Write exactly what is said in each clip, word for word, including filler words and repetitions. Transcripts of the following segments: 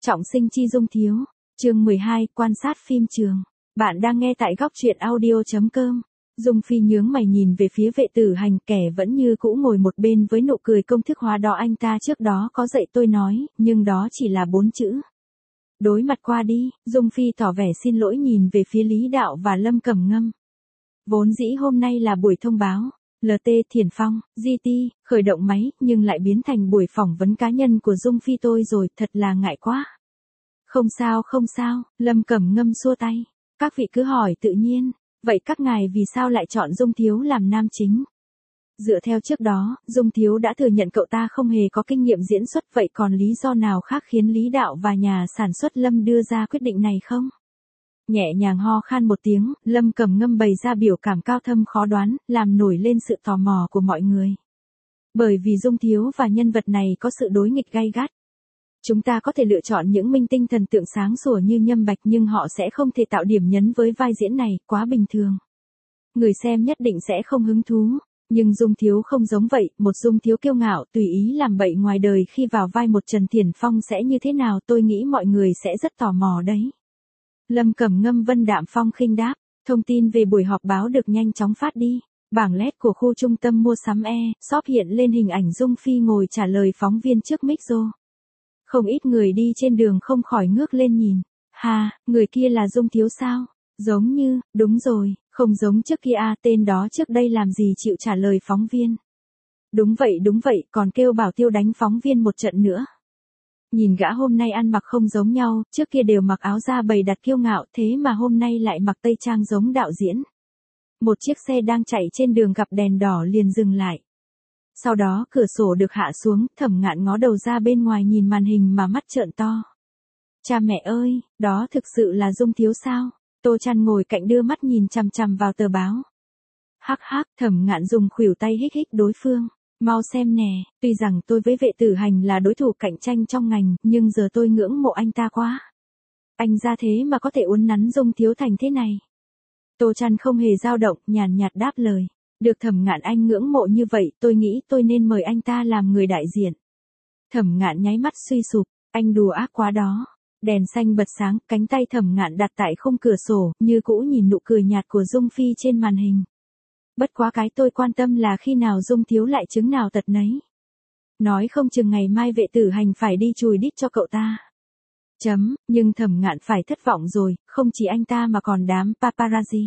Trọng sinh chi Dung Thiếu. Chương mười hai, quan sát phim trường. Bạn đang nghe tại góc truyện audio chấm com. Dung Phi nhướng mày nhìn về phía Vệ Tử Hành, kẻ vẫn như cũ ngồi một bên với nụ cười công thức hóa đó anh ta trước đó có dạy tôi nói, nhưng đó chỉ là bốn chữ. Đối mặt qua đi, Dung Phi tỏ vẻ xin lỗi nhìn về phía Lý Đạo và Lâm Cẩm Ngâm. Vốn dĩ hôm nay là buổi thông báo, lờ tê Thiển Phong, giê tê, khởi động máy, nhưng lại biến thành buổi phỏng vấn cá nhân của Dung Phi tôi rồi, thật là ngại quá. Không sao không sao, Lâm Cẩm Ngâm xua tay. Các vị cứ hỏi tự nhiên, vậy các ngài vì sao lại chọn Dung Thiếu làm nam chính? Dựa theo trước đó, Dung Thiếu đã thừa nhận cậu ta không hề có kinh nghiệm diễn xuất, vậy còn lý do nào khác khiến Lý Đạo và nhà sản xuất Lâm đưa ra quyết định này không? Nhẹ nhàng ho khan một tiếng, Lâm Cẩm Ngâm bày ra biểu cảm cao thâm khó đoán, làm nổi lên sự tò mò của mọi người. Bởi vì Dung Thiếu và nhân vật này có sự đối nghịch gay gắt. Chúng ta có thể lựa chọn những minh tinh thần tượng sáng sủa như Nhâm Bạch, nhưng họ sẽ không thể tạo điểm nhấn với vai diễn này, quá bình thường. Người xem nhất định sẽ không hứng thú. Nhưng Dung Thiếu không giống vậy, một Dung Thiếu kiêu ngạo, tùy ý làm bậy ngoài đời khi vào vai một Trần Thiển Phong sẽ như thế nào, tôi nghĩ mọi người sẽ rất tò mò đấy. Lâm Cẩm Ngâm vân đạm phong khinh đáp, thông tin về buổi họp báo được nhanh chóng phát đi. Bảng led của khu trung tâm mua sắm E-shop hiện lên hình ảnh Dung Phi ngồi trả lời phóng viên trước micro. Không ít người đi trên đường không khỏi ngước lên nhìn. Ha, người kia là Dung Thiếu sao? Giống như, đúng rồi, không giống trước kia à, tên đó trước đây làm gì chịu trả lời phóng viên. Đúng vậy đúng vậy, còn kêu bảo tiêu đánh phóng viên một trận nữa. Nhìn gã hôm nay ăn mặc không giống nhau, trước kia đều mặc áo da bầy đặt kiêu ngạo, thế mà hôm nay lại mặc tây trang giống đạo diễn. Một chiếc xe đang chạy trên đường gặp đèn đỏ liền dừng lại. Sau đó cửa sổ được hạ xuống, Thẩm Ngạn ngó đầu ra bên ngoài nhìn màn hình mà mắt trợn to. Cha mẹ ơi, đó thực sự là Dung Thiếu sao? Tô Trăn ngồi cạnh đưa mắt nhìn chằm chằm vào tờ báo. Hắc hắc, Thẩm Ngạn dùng khuỷu tay hích hích đối phương. Mau xem nè, tuy rằng tôi với Vệ Tử Hành là đối thủ cạnh tranh trong ngành, nhưng giờ tôi ngưỡng mộ anh ta quá. Anh ra thế mà có thể uốn nắn Dung Thiếu thành thế này. Tô Trăn không hề dao động, nhàn nhạt đáp lời. Được Thẩm Ngạn anh ngưỡng mộ như vậy, tôi nghĩ tôi nên mời anh ta làm người đại diện. Thẩm Ngạn nháy mắt suy sụp, anh đùa ác quá đó. Đèn xanh bật sáng, cánh tay Thẩm Ngạn đặt tại khung cửa sổ, như cũ nhìn nụ cười nhạt của Dung Phi trên màn hình. Bất quá cái tôi quan tâm là khi nào Dung Thiếu lại chứng nào tật nấy. Nói không chừng ngày mai Vệ Tử Hành phải đi chùi đít cho cậu ta. Chấm, nhưng Thẩm Ngạn phải thất vọng rồi, không chỉ anh ta mà còn đám paparazzi.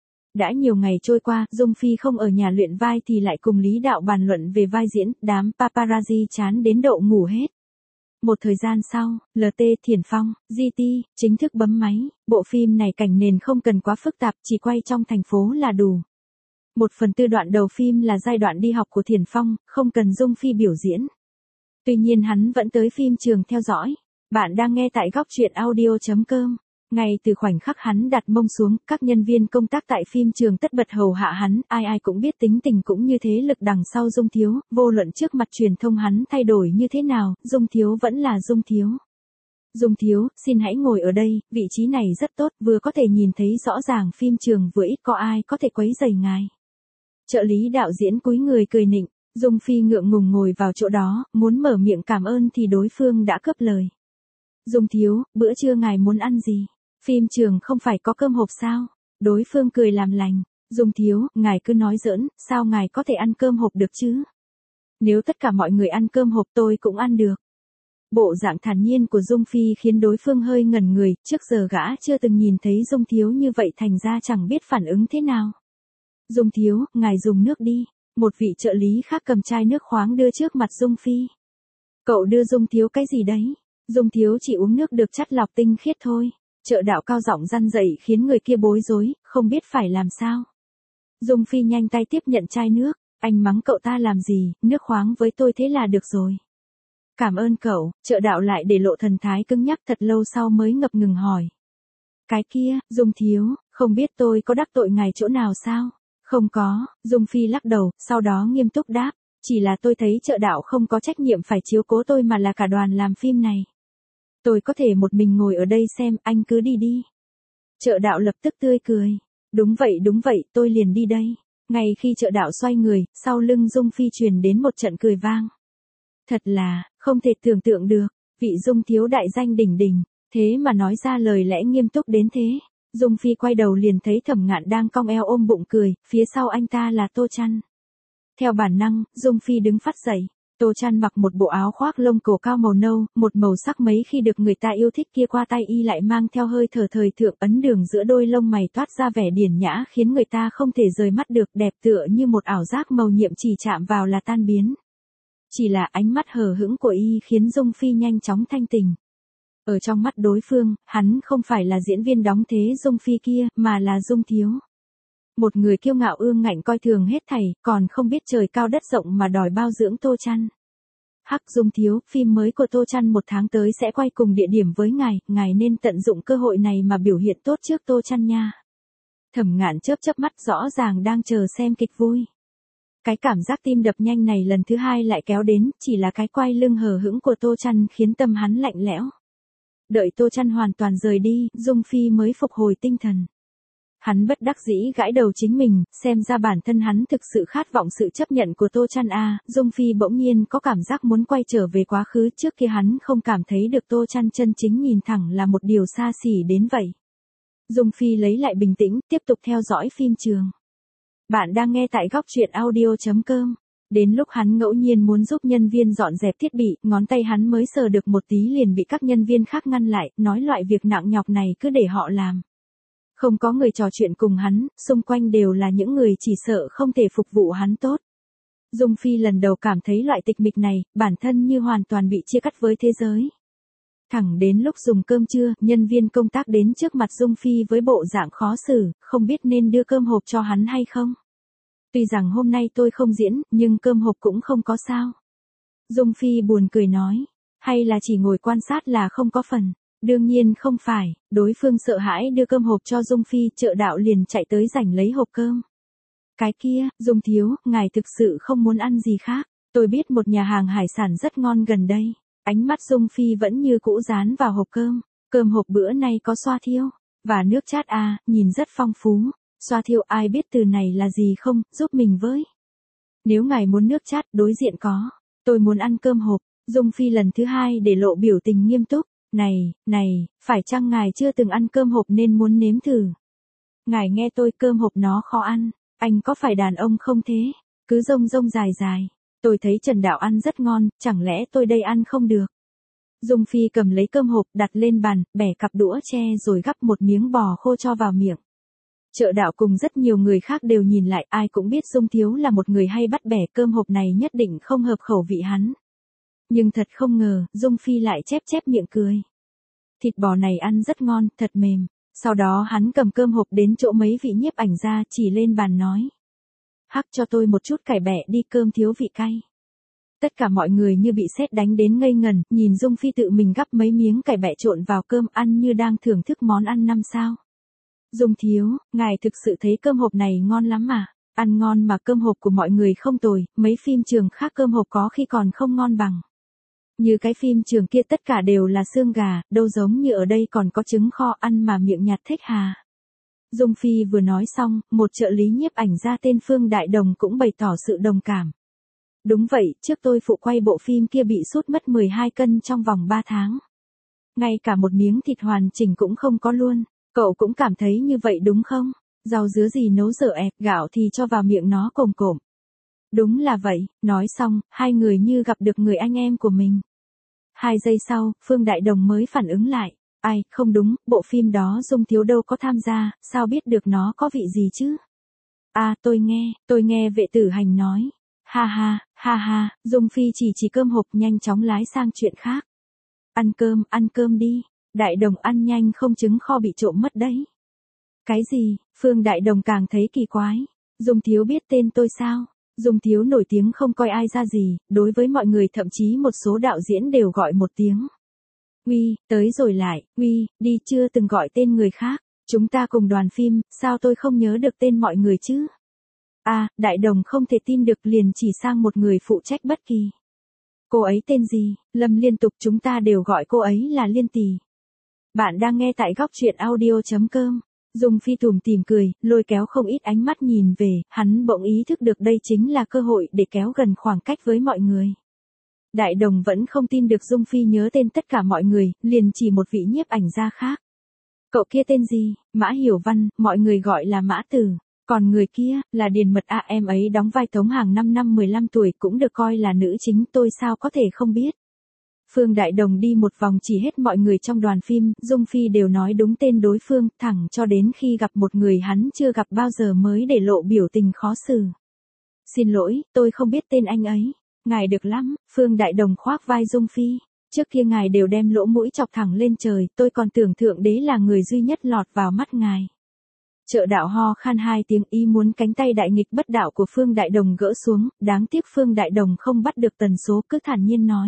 Đã nhiều ngày trôi qua, Dung Phi không ở nhà luyện vai thì lại cùng Lý Đạo bàn luận về vai diễn, đám paparazzi chán đến độ ngủ hết. Một thời gian sau, lờ tê Thiển Phong, giê tê, chính thức bấm máy, bộ phim này cảnh nền không cần quá phức tạp, chỉ quay trong thành phố là đủ. Một phần tư đoạn đầu phim là giai đoạn đi học của Thiển Phong, không cần Dung Phi biểu diễn. Tuy nhiên hắn vẫn tới phim trường theo dõi. Bạn đang nghe tại góc truyện audio chấm com. Ngay từ khoảnh khắc hắn đặt mông xuống, các nhân viên công tác tại phim trường tất bật hầu hạ hắn, ai ai cũng biết tính tình cũng như thế lực đằng sau Dung Thiếu, vô luận trước mặt truyền thông hắn thay đổi như thế nào, Dung Thiếu vẫn là Dung Thiếu. Dung Thiếu, xin hãy ngồi ở đây, vị trí này rất tốt, vừa có thể nhìn thấy rõ ràng phim trường vừa ít có ai có thể quấy rầy ngài. Trợ lý đạo diễn cúi người cười nịnh, Dung Phi ngượng ngùng ngồi vào chỗ đó, muốn mở miệng cảm ơn thì đối phương đã cướp lời. Dung Thiếu, bữa trưa ngài muốn ăn gì? Phim trường không phải có cơm hộp sao? Đối phương cười làm lành. Dung Thiếu, ngài cứ nói giỡn, sao ngài có thể ăn cơm hộp được chứ? Nếu tất cả mọi người ăn cơm hộp tôi cũng ăn được. Bộ dạng thản nhiên của Dung Phi khiến đối phương hơi ngẩn người, trước giờ gã chưa từng nhìn thấy Dung Thiếu như vậy thành ra chẳng biết phản ứng thế nào. Dung Thiếu, ngài dùng nước đi. Một vị trợ lý khác cầm chai nước khoáng đưa trước mặt Dung Phi. Cậu đưa Dung Thiếu cái gì đấy? Dung Thiếu chỉ uống nước được chắt lọc tinh khiết thôi. Trợ đạo cao giọng răn dậy khiến người kia bối rối, không biết phải làm sao. Dung Phi nhanh tay tiếp nhận chai nước, anh mắng cậu ta làm gì, nước khoáng với tôi thế là được rồi. Cảm ơn cậu, trợ đạo lại để lộ thần thái cứng nhắc thật lâu sau mới ngập ngừng hỏi. Cái kia, Dung Thiếu, không biết tôi có đắc tội ngài chỗ nào sao? Không có, Dung Phi lắc đầu, sau đó nghiêm túc đáp, chỉ là tôi thấy trợ đạo không có trách nhiệm phải chiếu cố tôi mà là cả đoàn làm phim này. Tôi có thể một mình ngồi ở đây xem, anh cứ đi đi. Trợ đạo lập tức tươi cười. Đúng vậy đúng vậy, tôi liền đi đây. Ngay khi trợ đạo xoay người, sau lưng Dung Phi truyền đến một trận cười vang. Thật là, không thể tưởng tượng được. Vị Dung thiếu đại danh đỉnh đỉnh, thế mà nói ra lời lẽ nghiêm túc đến thế. Dung Phi quay đầu liền thấy Thẩm Ngạn đang cong eo ôm bụng cười, phía sau anh ta là Tô Chăn. Theo bản năng, Dung Phi đứng phắt dậy. Tô Chăn mặc một bộ áo khoác lông cổ cao màu nâu, một màu sắc mấy khi được người ta yêu thích kia, qua tay y lại mang theo hơi thở thời thượng, ấn đường giữa đôi lông mày toát ra vẻ điển nhã khiến người ta không thể rời mắt được, đẹp tựa như một ảo giác màu nhiệm chỉ chạm vào là tan biến. Chỉ là ánh mắt hờ hững của y khiến Dung Phi nhanh chóng thanh tỉnh. Ở trong mắt đối phương, hắn không phải là diễn viên đóng thế Dung Phi kia, mà là Dung thiếu. Một người kiêu ngạo ương ngạnh coi thường hết thảy, còn không biết trời cao đất rộng mà đòi bao dưỡng Tô Chăn. Hắc Dung thiếu, phim mới của Tô Chăn một tháng tới sẽ quay cùng địa điểm với ngài, ngài nên tận dụng cơ hội này mà biểu hiện tốt trước Tô Chăn nha. Thẩm Ngạn chớp chớp mắt, rõ ràng đang chờ xem kịch vui. Cái cảm giác tim đập nhanh này lần thứ hai lại kéo đến, chỉ là cái quay lưng hờ hững của Tô Chăn khiến tâm hắn lạnh lẽo. Đợi Tô Chăn hoàn toàn rời đi, Dung Phi mới phục hồi tinh thần. Hắn bất đắc dĩ gãi đầu chính mình, xem ra bản thân hắn thực sự khát vọng sự chấp nhận của Tô Chăn a. Dung Phi bỗng nhiên có cảm giác muốn quay trở về quá khứ, trước kia hắn không cảm thấy được Tô Chăn chân chính nhìn thẳng là một điều xa xỉ đến vậy. Dung Phi lấy lại bình tĩnh, tiếp tục theo dõi phim trường. Bạn đang nghe tại góc truyện audio chấm com. Đến lúc hắn ngẫu nhiên muốn giúp nhân viên dọn dẹp thiết bị, ngón tay hắn mới sờ được một tí liền bị các nhân viên khác ngăn lại, nói loại việc nặng nhọc này cứ để họ làm. Không có người trò chuyện cùng hắn, xung quanh đều là những người chỉ sợ không thể phục vụ hắn tốt. Dung Phi lần đầu cảm thấy loại tịch mịch này, bản thân như hoàn toàn bị chia cắt với thế giới. Thẳng đến lúc dùng cơm trưa, nhân viên công tác đến trước mặt Dung Phi với bộ dạng khó xử, không biết nên đưa cơm hộp cho hắn hay không. Tuy rằng hôm nay tôi không diễn, nhưng cơm hộp cũng không có sao. Dung Phi buồn cười nói, hay là chỉ ngồi quan sát là không có phần. Đương nhiên không phải, đối phương sợ hãi đưa cơm hộp cho Dung Phi, Trợ Đạo liền chạy tới giành lấy hộp cơm. Cái kia, Dung thiếu, ngài thực sự không muốn ăn gì khác, tôi biết một nhà hàng hải sản rất ngon gần đây. Ánh mắt Dung Phi vẫn như cũ dán vào hộp cơm, cơm hộp bữa nay có xoa thiêu, và nước chát a, nhìn rất phong phú. Xoa thiêu ai biết từ này là gì không, giúp mình với. Nếu ngài muốn nước chát, đối diện có, tôi muốn ăn cơm hộp. Dung Phi lần thứ hai để lộ biểu tình nghiêm túc. Này, này, phải chăng ngài chưa từng ăn cơm hộp nên muốn nếm thử? Ngài nghe tôi, cơm hộp nó khó ăn, anh có phải đàn ông không thế? Cứ rông rông dài dài, tôi thấy Trần Đạo ăn rất ngon, chẳng lẽ tôi đây ăn không được? Dung Phi cầm lấy cơm hộp đặt lên bàn, bẻ cặp đũa tre rồi gắp một miếng bò khô cho vào miệng. Trợ Đạo cùng rất nhiều người khác đều nhìn lại, ai cũng biết Dung thiếu là một người hay bắt bẻ, cơm hộp này nhất định không hợp khẩu vị hắn. Nhưng thật không ngờ, Dung Phi lại chép chép miệng cười. Thịt bò này ăn rất ngon, thật mềm. Sau đó hắn cầm cơm hộp đến chỗ mấy vị nhiếp ảnh ra, chỉ lên bàn nói. Hắc cho tôi một chút cải bẹ đi, cơm thiếu vị cay. Tất cả mọi người như bị sét đánh đến ngây ngần, nhìn Dung Phi tự mình gắp mấy miếng cải bẹ trộn vào cơm, ăn như đang thưởng thức món ăn năm sao. Dung thiếu, ngài thực sự thấy cơm hộp này ngon lắm mà. Ăn ngon mà cơm hộp của mọi người không tồi, mấy phim trường khác cơm hộp có khi còn không ngon bằng. Như cái phim trường kia tất cả đều là xương gà, đâu giống như ở đây còn có trứng kho, ăn mà miệng nhạt thích hà. Dung Phi vừa nói xong, một trợ lý nhiếp ảnh ra tên Phương Đại Đồng cũng bày tỏ sự đồng cảm. Đúng vậy, trước tôi phụ quay bộ phim kia bị sút mất mười hai cân trong vòng ba tháng. Ngay cả một miếng thịt hoàn chỉnh cũng không có luôn. Cậu cũng cảm thấy như vậy đúng không? Rau dứa gì nấu dở ẹt, gạo thì cho vào miệng nó cồm cộm. Đúng là vậy, nói xong, hai người như gặp được người anh em của mình. Hai giây sau, Phương Đại Đồng mới phản ứng lại. Ai, không đúng, bộ phim đó Dung thiếu đâu có tham gia, sao biết được nó có vị gì chứ? À, tôi nghe, tôi nghe Vệ Tử Hành nói. Ha ha, ha ha, Dung Phi chỉ chỉ cơm hộp nhanh chóng lái sang chuyện khác. Ăn cơm, ăn cơm đi. Đại Đồng ăn nhanh không trứng kho bị trộm mất đấy. Cái gì? Phương Đại Đồng càng thấy kỳ quái. Dung thiếu biết tên tôi sao? Dung thiếu nổi tiếng không coi ai ra gì, đối với mọi người thậm chí một số đạo diễn đều gọi một tiếng. Uy, tới rồi lại, uy, đi, chưa từng gọi tên người khác. Chúng ta cùng đoàn phim, sao tôi không nhớ được tên mọi người chứ? À, Đại Đồng không thể tin được liền chỉ sang một người phụ trách bất kỳ. Cô ấy tên gì? Lâm liên tục, chúng ta đều gọi cô ấy là Liên Tỷ. Bạn đang nghe tại góc truyện audio chấm com. Dung Phi tủm tỉm cười, lôi kéo không ít ánh mắt nhìn về, hắn bỗng ý thức được đây chính là cơ hội để kéo gần khoảng cách với mọi người. Đại Đồng vẫn không tin được Dung Phi nhớ tên tất cả mọi người, liền chỉ một vị nhiếp ảnh gia khác. Cậu kia tên gì? Mã Hiểu Văn, mọi người gọi là Mã Tử. Còn người kia, là Điền Mật à, em ấy đóng vai Tống Hàng năm năm mười lăm tuổi cũng được coi là nữ chính, tôi sao có thể không biết. Phương Đại Đồng đi một vòng chỉ hết mọi người trong đoàn phim, Dung Phi đều nói đúng tên đối phương, thẳng cho đến khi gặp một người hắn chưa gặp bao giờ mới để lộ biểu tình khó xử. Xin lỗi, tôi không biết tên anh ấy. Ngài được lắm, Phương Đại Đồng khoác vai Dung Phi. Trước kia ngài đều đem lỗ mũi chọc thẳng lên trời, tôi còn tưởng thượng đế là người duy nhất lọt vào mắt ngài. Trợ đạo ho khan hai tiếng, ý muốn cánh tay đại nghịch bất đạo của Phương Đại Đồng gỡ xuống, đáng tiếc Phương Đại Đồng không bắt được tần số, cứ thản nhiên nói.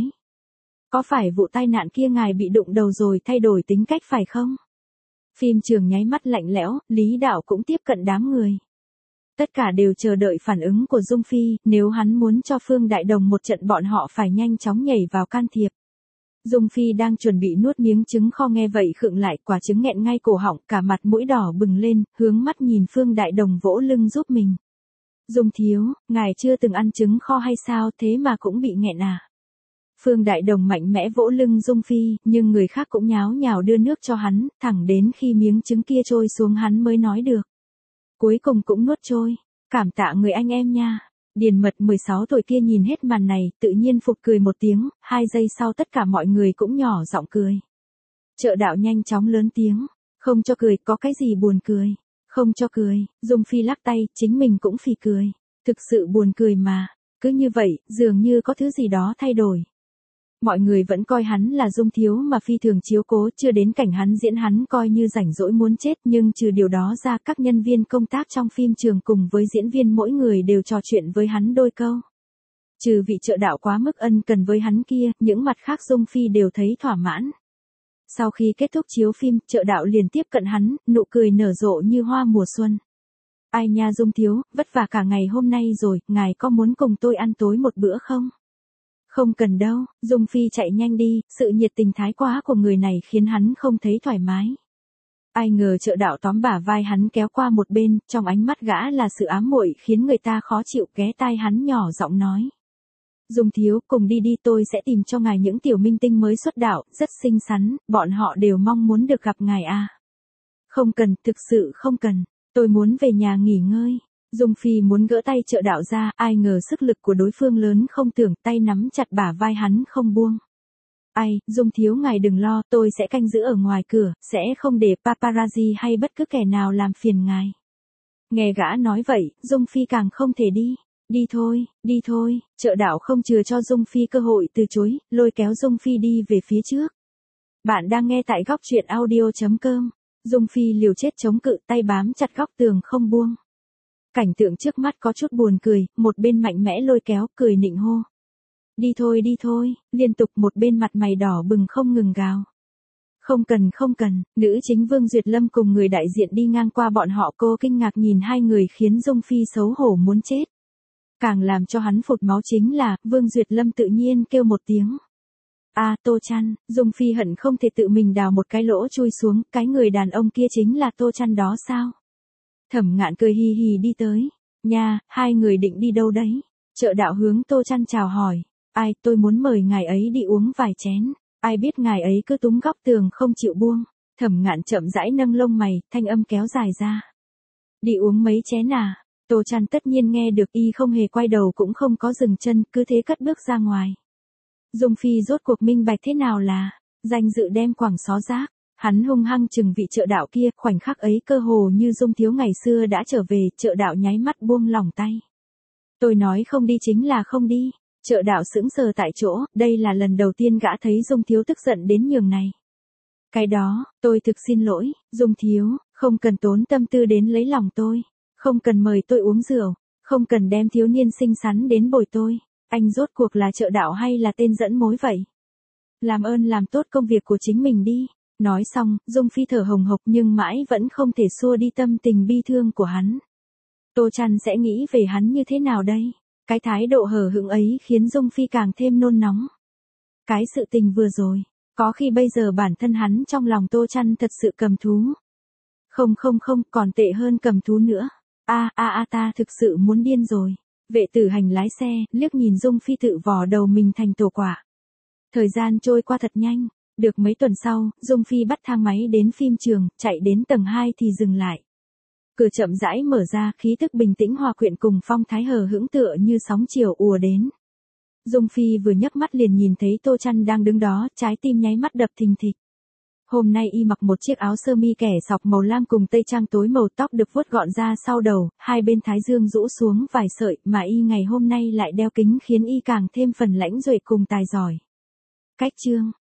Có phải vụ tai nạn kia ngài bị đụng đầu rồi thay đổi tính cách phải không? Phim trường nháy mắt lạnh lẽo, Lý Đạo cũng tiếp cận đám người. Tất cả đều chờ đợi phản ứng của Dung Phi, nếu hắn muốn cho Phương Đại Đồng một trận bọn họ phải nhanh chóng nhảy vào can thiệp. Dung Phi đang chuẩn bị nuốt miếng trứng kho nghe vậy khựng lại, quả trứng nghẹn ngay cổ họng, cả mặt mũi đỏ bừng lên, hướng mắt nhìn Phương Đại Đồng vỗ lưng giúp mình. Dung thiếu, ngài chưa từng ăn trứng kho hay sao, thế mà cũng bị nghẹn à? Phương Đại Đồng mạnh mẽ vỗ lưng Dung Phi, nhưng người khác cũng nháo nhào đưa nước cho hắn, thẳng đến khi miếng trứng kia trôi xuống hắn mới nói được. Cuối cùng cũng nuốt trôi, cảm tạ người anh em nha. Điền Mật mười sáu tuổi kia nhìn hết màn này, tự nhiên phục cười một tiếng, hai giây sau tất cả mọi người cũng nhỏ giọng cười. Trợ đạo nhanh chóng lớn tiếng, không cho cười, có cái gì buồn cười, không cho cười, Dung Phi lắc tay, chính mình cũng phì cười, thực sự buồn cười mà, cứ như vậy, dường như có thứ gì đó thay đổi. Mọi người vẫn coi hắn là Dung thiếu mà phi thường chiếu cố, chưa đến cảnh hắn diễn hắn coi như rảnh rỗi muốn chết, nhưng trừ điều đó ra các nhân viên công tác trong phim trường cùng với diễn viên mỗi người đều trò chuyện với hắn đôi câu. Trừ vị trợ đạo quá mức ân cần với hắn kia, những mặt khác Dung Phi đều thấy thỏa mãn. Sau khi kết thúc chiếu phim, trợ đạo liền tiếp cận hắn, nụ cười nở rộ như hoa mùa xuân. Ai nha Dung thiếu, vất vả cả ngày hôm nay rồi, ngài có muốn cùng tôi ăn tối một bữa không? Không cần đâu, Dung Phi chạy nhanh đi, sự nhiệt tình thái quá của người này khiến hắn không thấy thoải mái. Ai ngờ trợ đạo tóm bả vai hắn kéo qua một bên, trong ánh mắt gã là sự ám muội khiến người ta khó chịu, ghé tai hắn nhỏ giọng nói. Dung thiếu, cùng đi đi, tôi sẽ tìm cho ngài những tiểu minh tinh mới xuất đạo, rất xinh xắn, bọn họ đều mong muốn được gặp ngài à. Không cần, thực sự không cần, tôi muốn về nhà nghỉ ngơi. Dung Phi muốn gỡ tay trợ đạo ra, ai ngờ sức lực của đối phương lớn không tưởng, tay nắm chặt bả vai hắn không buông. Ai, Dung thiếu ngài đừng lo, tôi sẽ canh giữ ở ngoài cửa, sẽ không để paparazzi hay bất cứ kẻ nào làm phiền ngài. Nghe gã nói vậy, Dung Phi càng không thể đi. Đi thôi, đi thôi, trợ đạo không chừa cho Dung Phi cơ hội từ chối, lôi kéo Dung Phi đi về phía trước. Bạn đang nghe tại góc truyện audio chấm com. Dung Phi liều chết chống cự, tay bám chặt góc tường không buông. Cảnh tượng trước mắt có chút buồn cười, một bên mạnh mẽ lôi kéo, cười nịnh hô. Đi thôi đi thôi, liên tục một bên mặt mày đỏ bừng không ngừng gào. Không cần không cần, nữ chính Vương Duyệt Lâm cùng người đại diện đi ngang qua bọn họ, cô kinh ngạc nhìn hai người khiến Dung Phi xấu hổ muốn chết. Càng làm cho hắn phụt máu chính là, Vương Duyệt Lâm tự nhiên kêu một tiếng. A à, Tô Chăn, Dung Phi hận không thể tự mình đào một cái lỗ chui xuống, cái người đàn ông kia chính là Tô Chăn đó sao? Thẩm Ngạn cười hì hì đi tới. Nha, hai người định đi đâu đấy? Trợ đạo hướng Tô Chăn chào hỏi. Ai, tôi muốn mời ngài ấy đi uống vài chén. Ai biết ngài ấy cứ túm góc tường không chịu buông. Thẩm Ngạn chậm rãi nâng lông mày, thanh âm kéo dài ra. Đi uống mấy chén à? Tô Chăn tất nhiên nghe được, y không hề quay đầu cũng không có dừng chân, cứ thế cất bước ra ngoài. Dung Phi rốt cuộc minh bạch thế nào là danh dự đem quẳng xó rác. Hắn hung hăng chừng vị trợ đạo kia, khoảnh khắc ấy cơ hồ như Dung thiếu ngày xưa đã trở về, trợ đạo nháy mắt buông lỏng tay. Tôi nói không đi chính là không đi. Trợ đạo sững sờ tại chỗ, đây là lần đầu tiên gã thấy Dung thiếu tức giận đến nhường này. Cái đó, tôi thực xin lỗi, Dung thiếu, không cần tốn tâm tư đến lấy lòng tôi, không cần mời tôi uống rượu, không cần đem thiếu niên xinh xắn đến bồi tôi, anh rốt cuộc là trợ đạo hay là tên dẫn mối vậy? Làm ơn làm tốt công việc của chính mình đi. Nói xong, Dung Phi thở hồng hộc nhưng mãi vẫn không thể xua đi tâm tình bi thương của hắn. Tô Chăn sẽ nghĩ về hắn như thế nào đây? Cái thái độ hờ hững ấy khiến Dung Phi càng thêm nôn nóng. Cái sự tình vừa rồi, có khi bây giờ bản thân hắn trong lòng Tô Chăn thật sự cầm thú. Không không không, còn tệ hơn cầm thú nữa. A a a ta thực sự muốn điên rồi. Vệ Tử Hành lái xe, liếc nhìn Dung Phi tự vò đầu mình thành tổ quả. Thời gian trôi qua thật nhanh, được mấy tuần sau, Dung Phi bắt thang máy đến phim trường, chạy đến tầng hai thì dừng lại. Cửa chậm rãi mở ra, khí thức bình tĩnh hòa quyện cùng phong thái hờ hững tựa như sóng chiều ùa đến. Dung Phi vừa nhấc mắt liền nhìn thấy Tô Chăn đang đứng đó, trái tim nháy mắt đập thình thịch. Hôm nay y mặc một chiếc áo sơ mi kẻ sọc màu lam cùng tây trang tối màu, tóc được vuốt gọn ra sau đầu, hai bên thái dương rũ xuống vài sợi, mà y ngày hôm nay lại đeo kính khiến y càng thêm phần lãnh duệ cùng tài giỏi. Cách chương